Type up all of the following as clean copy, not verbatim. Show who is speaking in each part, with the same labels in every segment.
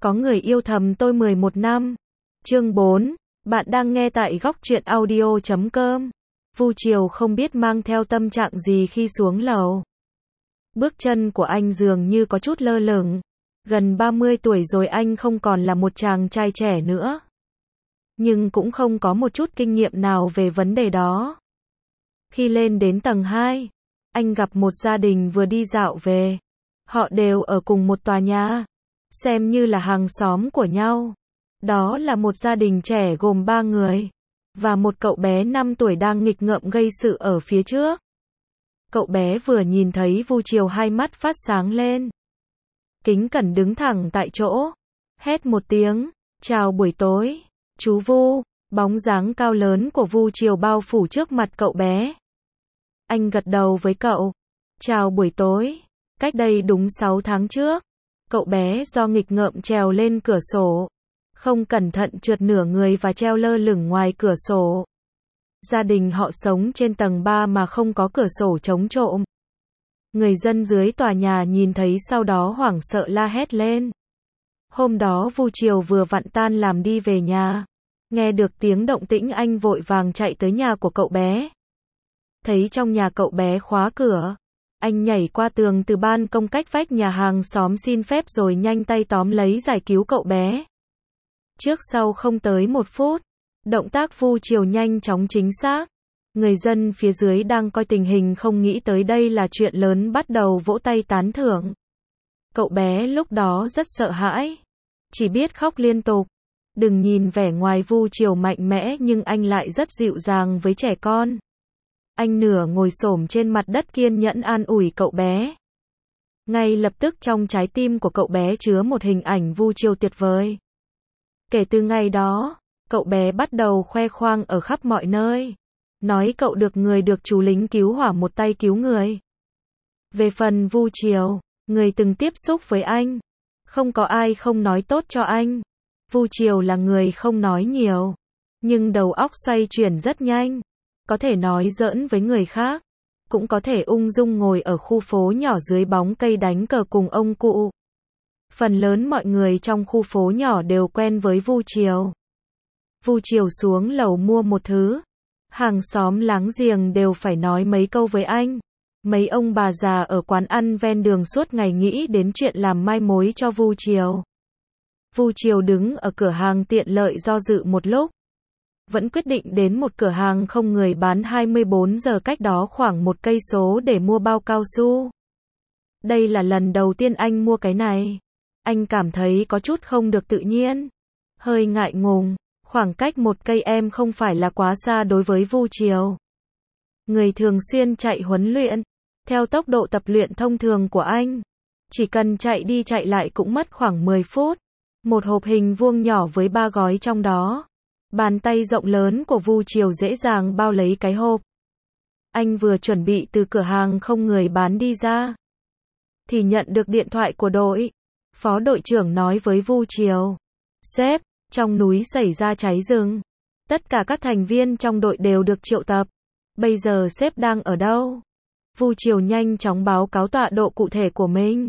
Speaker 1: Có người yêu thầm tôi 11 năm. Chương 4. Bạn đang nghe tại góc truyện audio.com. Vu Triều không biết mang theo tâm trạng gì khi xuống lầu. Bước chân của anh dường như có chút lơ lửng. Gần 30 tuổi rồi anh không còn là một chàng trai trẻ nữa. Nhưng cũng không có một chút kinh nghiệm nào về vấn đề đó. Khi lên đến tầng 2, anh gặp một gia đình vừa đi dạo về. Họ đều ở cùng một tòa nhà, xem như là hàng xóm của nhau. Đó là một gia đình trẻ gồm 3 người, và một cậu bé 5 tuổi đang nghịch ngợm gây sự ở phía trước. Cậu bé vừa nhìn thấy Vu Triều hai mắt phát sáng lên. Kính cẩn đứng thẳng tại chỗ, hét một tiếng, chào buổi tối, chú Vu. Bóng dáng cao lớn của Vu Triều bao phủ trước mặt cậu bé. Anh gật đầu với cậu, chào buổi tối. Cách đây đúng 6 tháng trước, cậu bé do nghịch ngợm trèo lên cửa sổ, không cẩn thận trượt nửa người và treo lơ lửng ngoài cửa sổ. Gia đình họ sống trên tầng 3 mà không có cửa sổ chống trộm. Người dân dưới tòa nhà nhìn thấy sau đó hoảng sợ la hét lên. Hôm đó Vu Triều vừa vặn tan làm đi về nhà. Nghe được tiếng động tĩnh anh vội vàng chạy tới nhà của cậu bé. Thấy trong nhà cậu bé khóa cửa. Anh nhảy qua tường từ ban công cách vách nhà hàng xóm xin phép rồi nhanh tay tóm lấy giải cứu cậu bé. Trước sau không tới 1 phút, động tác Vu Triều nhanh chóng chính xác. Người dân phía dưới đang coi tình hình không nghĩ tới đây là chuyện lớn bắt đầu vỗ tay tán thưởng. Cậu bé lúc đó rất sợ hãi, chỉ biết khóc liên tục. Đừng nhìn vẻ ngoài Vu Triều mạnh mẽ nhưng anh lại rất dịu dàng với trẻ con. Anh nửa ngồi xổm trên mặt đất kiên nhẫn an ủi cậu bé. Ngay lập tức trong trái tim của cậu bé chứa một hình ảnh Vu Triều tuyệt vời. Kể từ ngày đó, cậu bé bắt đầu khoe khoang ở khắp mọi nơi. Nói cậu được chú lính cứu hỏa một tay cứu người. Về phần Vu Triều, người từng tiếp xúc với anh, không có ai không nói tốt cho anh. Vu Triều là người không nói nhiều, nhưng đầu óc xoay chuyển rất nhanh. Có thể nói giỡn với người khác, cũng có thể ung dung ngồi ở khu phố nhỏ dưới bóng cây đánh cờ cùng ông cụ. Phần lớn mọi người trong khu phố nhỏ đều quen với Vu Triều. Vu Triều xuống lầu mua một thứ, hàng xóm láng giềng đều phải nói mấy câu với anh. Mấy ông bà già ở quán ăn ven đường suốt ngày nghĩ đến chuyện làm mai mối cho Vu Triều. Vu Triều đứng ở cửa hàng tiện lợi do dự một lúc. Vẫn quyết định đến một cửa hàng không người bán 24 giờ cách đó khoảng 1 cây số để mua bao cao su. Đây là lần đầu tiên anh mua cái này. Anh cảm thấy có chút không được tự nhiên. Hơi ngại ngùng, khoảng cách 1 cây em không phải là quá xa đối với Vu Triều. Người thường xuyên chạy huấn luyện, theo tốc độ tập luyện thông thường của anh, chỉ cần chạy đi chạy lại cũng mất khoảng 10 phút. Một hộp hình vuông nhỏ với 3 gói trong đó. Bàn tay rộng lớn của Vu Triều dễ dàng bao lấy cái hộp. Anh vừa chuẩn bị từ cửa hàng không người bán đi ra, thì nhận được điện thoại của đội. Phó đội trưởng nói với Vu Triều, sếp, trong núi xảy ra cháy rừng. Tất cả các thành viên trong đội đều được triệu tập. Bây giờ sếp đang ở đâu? Vu Triều nhanh chóng báo cáo tọa độ cụ thể của mình.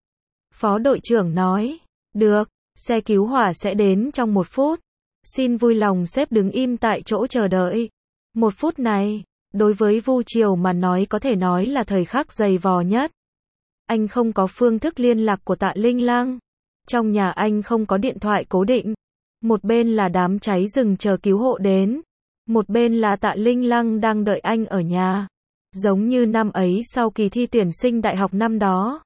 Speaker 1: Phó đội trưởng nói, được, xe cứu hỏa sẽ đến trong 1 phút. Xin vui lòng sếp đứng im tại chỗ chờ đợi. 1 phút này, đối với Vu Triều mà nói có thể nói là thời khắc dày vò nhất. Anh không có phương thức liên lạc của Tạ Linh Lăng. Trong nhà anh không có điện thoại cố định. Một bên là đám cháy rừng chờ cứu hộ đến. Một bên là Tạ Linh Lăng đang đợi anh ở nhà. Giống như năm ấy sau kỳ thi tuyển sinh đại học năm đó.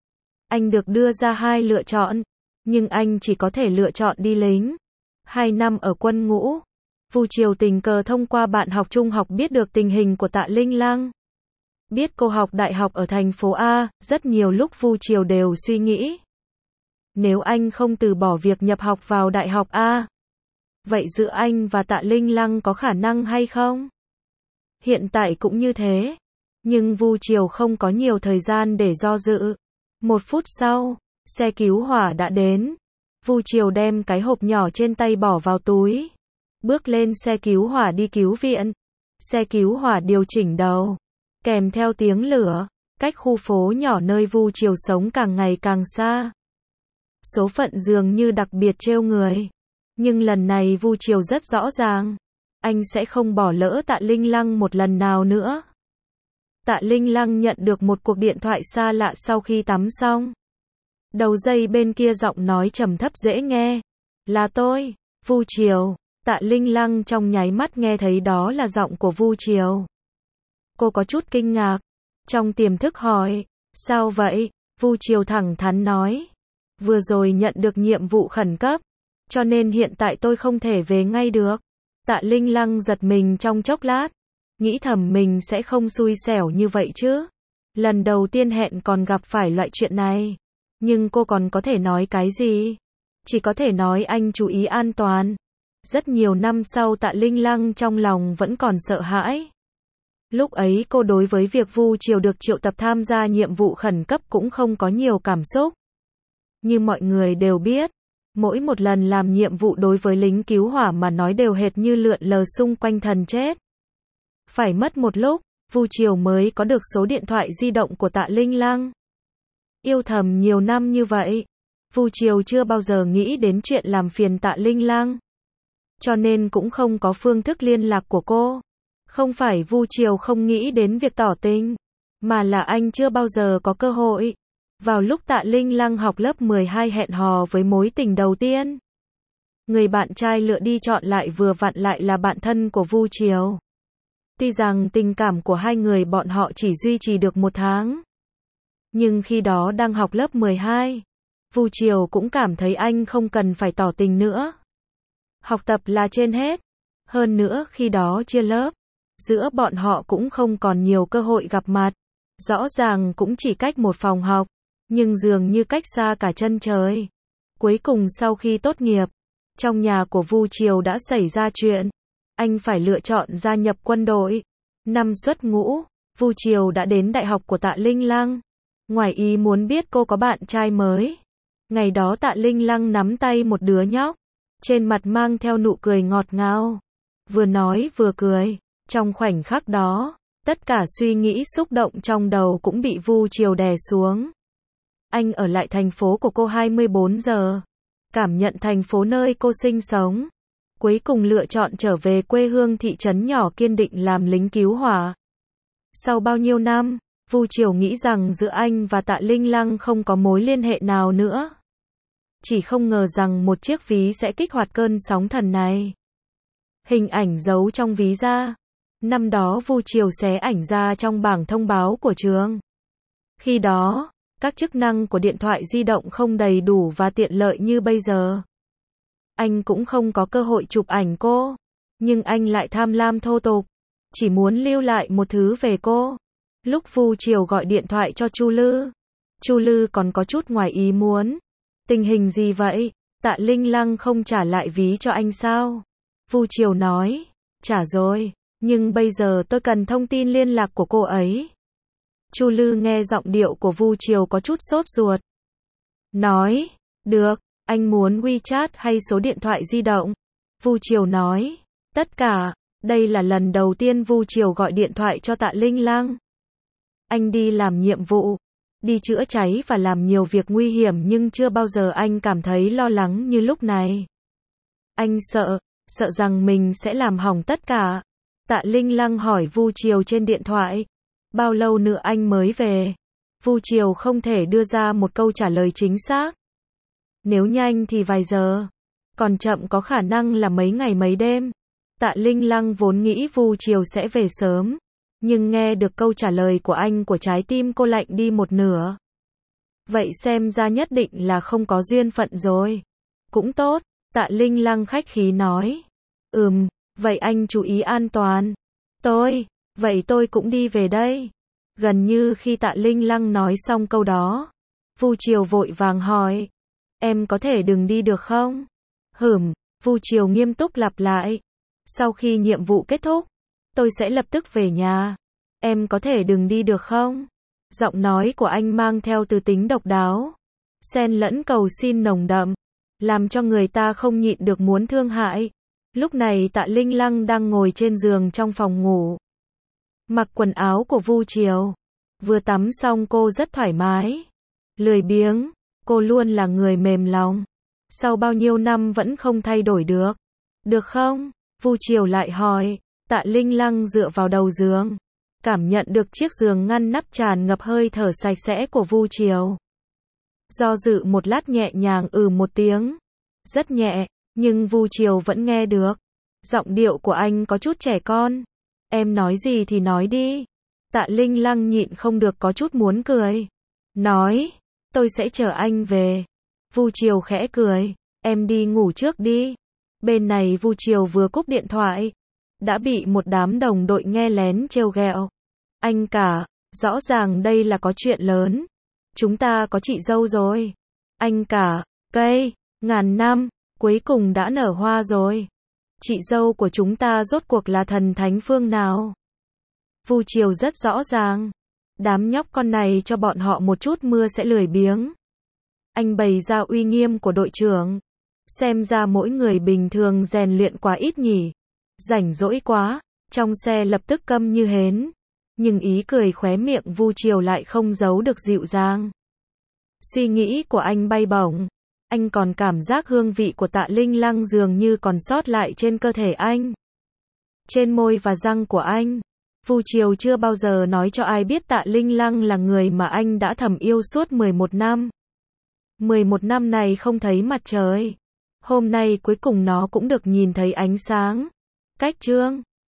Speaker 1: Anh được đưa ra 2 lựa chọn. Nhưng anh chỉ có thể lựa chọn đi lính. 2 năm ở quân ngũ. Vu Triều tình cờ thông qua bạn học trung học biết được tình hình của Tạ Linh Lăng. Biết cô học đại học ở thành phố A, rất nhiều lúc Vu Triều đều suy nghĩ. Nếu anh không từ bỏ việc nhập học vào đại học A, vậy giữa anh và Tạ Linh Lăng có khả năng hay không? Hiện tại cũng như thế. Nhưng Vu Triều không có nhiều thời gian để do dự. 1 phút sau, xe cứu hỏa đã đến. Vu Triều đem cái hộp nhỏ trên tay bỏ vào túi. Bước lên xe cứu hỏa đi cứu viện. Xe cứu hỏa điều chỉnh đầu. Kèm theo tiếng lửa. Cách khu phố nhỏ nơi Vu Triều sống càng ngày càng xa. Số phận dường như đặc biệt trêu người. Nhưng lần này Vu Triều rất rõ ràng. Anh sẽ không bỏ lỡ Tạ Linh Lăng một lần nào nữa. Tạ Linh Lăng nhận được một cuộc điện thoại xa lạ sau khi tắm xong. Đầu dây bên kia giọng nói trầm thấp dễ nghe. Là tôi, Vu Triều. Tạ Linh Lăng trong nháy mắt nghe thấy đó là giọng của Vu Triều. Cô có chút kinh ngạc. Trong tiềm thức hỏi, sao vậy? Vu Triều thẳng thắn nói. Vừa rồi nhận được nhiệm vụ khẩn cấp, cho nên hiện tại tôi không thể về ngay được. Tạ Linh Lăng giật mình trong chốc lát. Nghĩ thầm mình sẽ không xui xẻo như vậy chứ. Lần đầu tiên hẹn còn gặp phải loại chuyện này. Nhưng cô còn có thể nói cái gì? Chỉ có thể nói anh chú ý an toàn. Rất nhiều năm sau Tạ Linh Lăng trong lòng vẫn còn sợ hãi. Lúc ấy cô đối với việc Vu Triều được triệu tập tham gia nhiệm vụ khẩn cấp cũng không có nhiều cảm xúc. Như mọi người đều biết, mỗi một lần làm nhiệm vụ đối với lính cứu hỏa mà nói đều hệt như lượn lờ xung quanh thần chết. Phải mất một lúc, Vu Triều mới có được số điện thoại di động của Tạ Linh Lăng. Yêu thầm nhiều năm như vậy, Vu Triều chưa bao giờ nghĩ đến chuyện làm phiền Tạ Linh Lăng. Cho nên cũng không có phương thức liên lạc của cô. Không phải Vu Triều không nghĩ đến việc tỏ tình, mà là anh chưa bao giờ có cơ hội. Vào lúc Tạ Linh Lăng học lớp 12 hẹn hò với mối tình đầu tiên. Người bạn trai lựa đi chọn lại vừa vặn lại là bạn thân của Vu Triều. Tuy rằng tình cảm của hai người bọn họ chỉ duy trì được 1 tháng. Nhưng khi đó đang học lớp 12, Vu Triều cũng cảm thấy anh không cần phải tỏ tình nữa. Học tập là trên hết. Hơn nữa khi đó chia lớp, giữa bọn họ cũng không còn nhiều cơ hội gặp mặt. Rõ ràng cũng chỉ cách một phòng học, nhưng dường như cách xa cả chân trời. Cuối cùng sau khi tốt nghiệp, trong nhà của Vu Triều đã xảy ra chuyện. Anh phải lựa chọn gia nhập quân đội. Năm xuất ngũ, Vu Triều đã đến đại học của Tạ Linh Lăng. Ngoài ý muốn biết cô có bạn trai mới. Ngày đó Tạ Linh Lăng nắm tay một đứa nhóc, trên mặt mang theo nụ cười ngọt ngào. Vừa nói vừa cười. Trong khoảnh khắc đó, tất cả suy nghĩ xúc động trong đầu cũng bị Vu Triều đè xuống. Anh ở lại thành phố của cô 24 giờ. Cảm nhận thành phố nơi cô sinh sống. Cuối cùng lựa chọn trở về quê hương thị trấn nhỏ kiên định làm lính cứu hỏa. Sau bao nhiêu năm, Vu Triều nghĩ rằng giữa anh và Tạ Linh Lăng không có mối liên hệ nào nữa. Chỉ không ngờ rằng một chiếc ví sẽ kích hoạt cơn sóng thần này. Hình ảnh giấu trong ví ra. Năm đó Vu Triều xé ảnh ra trong bảng thông báo của trường. Khi đó, các chức năng của điện thoại di động không đầy đủ và tiện lợi như bây giờ. Anh cũng không có cơ hội chụp ảnh cô. Nhưng anh lại tham lam thô tục. Chỉ muốn lưu lại một thứ về cô. Lúc Vu Triều gọi điện thoại cho Chu Lư. Chu Lư còn có chút ngoài ý muốn. Tình hình gì vậy? Tạ Linh Lăng không trả lại ví cho anh sao? Vu Triều nói. Trả rồi. Nhưng bây giờ tôi cần thông tin liên lạc của cô ấy. Chu Lư nghe giọng điệu của Vu Triều có chút sốt ruột. Nói. Được. Anh muốn WeChat hay số điện thoại di động? Vu Triều nói. Tất cả. Đây là lần đầu tiên Vu Triều gọi điện thoại cho Tạ Linh Lăng. Anh đi làm nhiệm vụ, đi chữa cháy và làm nhiều việc nguy hiểm nhưng chưa bao giờ anh cảm thấy lo lắng như lúc này. Anh sợ rằng mình sẽ làm hỏng tất cả. Tạ Linh Lăng hỏi Vu Triều trên điện thoại. Bao lâu nữa anh mới về? Vu Triều không thể đưa ra một câu trả lời chính xác. Nếu nhanh thì vài giờ, còn chậm có khả năng là mấy ngày mấy đêm. Tạ Linh Lăng vốn nghĩ Vu Triều sẽ về sớm, nhưng nghe được câu trả lời của anh của trái tim cô lạnh đi một nửa. Vậy xem ra nhất định là không có duyên phận rồi. Cũng tốt, Tạ Linh Lăng khách khí nói. Vậy anh chú ý an toàn. Vậy tôi cũng đi về đây. Gần như khi Tạ Linh Lăng nói xong câu đó, Vu Triều vội vàng hỏi. Em có thể đừng đi được không? Vu Triều nghiêm túc lặp lại. Sau khi nhiệm vụ kết thúc, tôi sẽ lập tức về nhà. Em có thể đừng đi được không? Giọng nói của anh mang theo từ tính độc đáo, xen lẫn cầu xin nồng đậm, làm cho người ta không nhịn được muốn thương hại. Lúc này Tạ Linh Lăng đang ngồi trên giường trong phòng ngủ, mặc quần áo của Vu Triều. Vừa tắm xong cô rất thoải mái, lười biếng, cô luôn là người mềm lòng. Sau bao nhiêu năm vẫn không thay đổi được. Được không? Vu Triều lại hỏi. Tạ Linh Lăng dựa vào đầu giường, cảm nhận được chiếc giường ngăn nắp tràn ngập hơi thở sạch sẽ của Vu Triều. Do dự một lát nhẹ nhàng một tiếng. Rất nhẹ, nhưng Vu Triều vẫn nghe được. Giọng điệu của anh có chút trẻ con. Em nói gì thì nói đi. Tạ Linh Lăng nhịn không được có chút muốn cười. Nói, tôi sẽ chờ anh về. Vu Triều khẽ cười. Em đi ngủ trước đi. Bên này Vu Triều vừa cúp điện thoại, đã bị một đám đồng đội nghe lén trêu ghẹo. Anh cả, rõ ràng đây là có chuyện lớn. Chúng ta có chị dâu rồi. Anh cả, cây, ngàn năm, cuối cùng đã nở hoa rồi. Chị dâu của chúng ta rốt cuộc là thần thánh phương nào? Vu Triều rất rõ ràng. Đám nhóc con này cho bọn họ một chút mưa sẽ lười biếng. Anh bày ra uy nghiêm của đội trưởng. Xem ra mỗi người bình thường rèn luyện quá ít nhỉ. Rảnh rỗi quá. Trong xe lập tức câm như hến. Nhưng ý cười khóe miệng Vu Triều lại không giấu được dịu dàng. Suy nghĩ của anh bay bổng. Anh còn cảm giác hương vị của Tạ Linh Lăng dường như còn sót lại trên cơ thể anh. Trên môi và răng của anh. Vu Triều chưa bao giờ nói cho ai biết Tạ Linh Lăng là người mà anh đã thầm yêu suốt 11 năm. 11 năm này không thấy mặt trời. Hôm nay cuối cùng nó cũng được nhìn thấy ánh sáng. Cách chương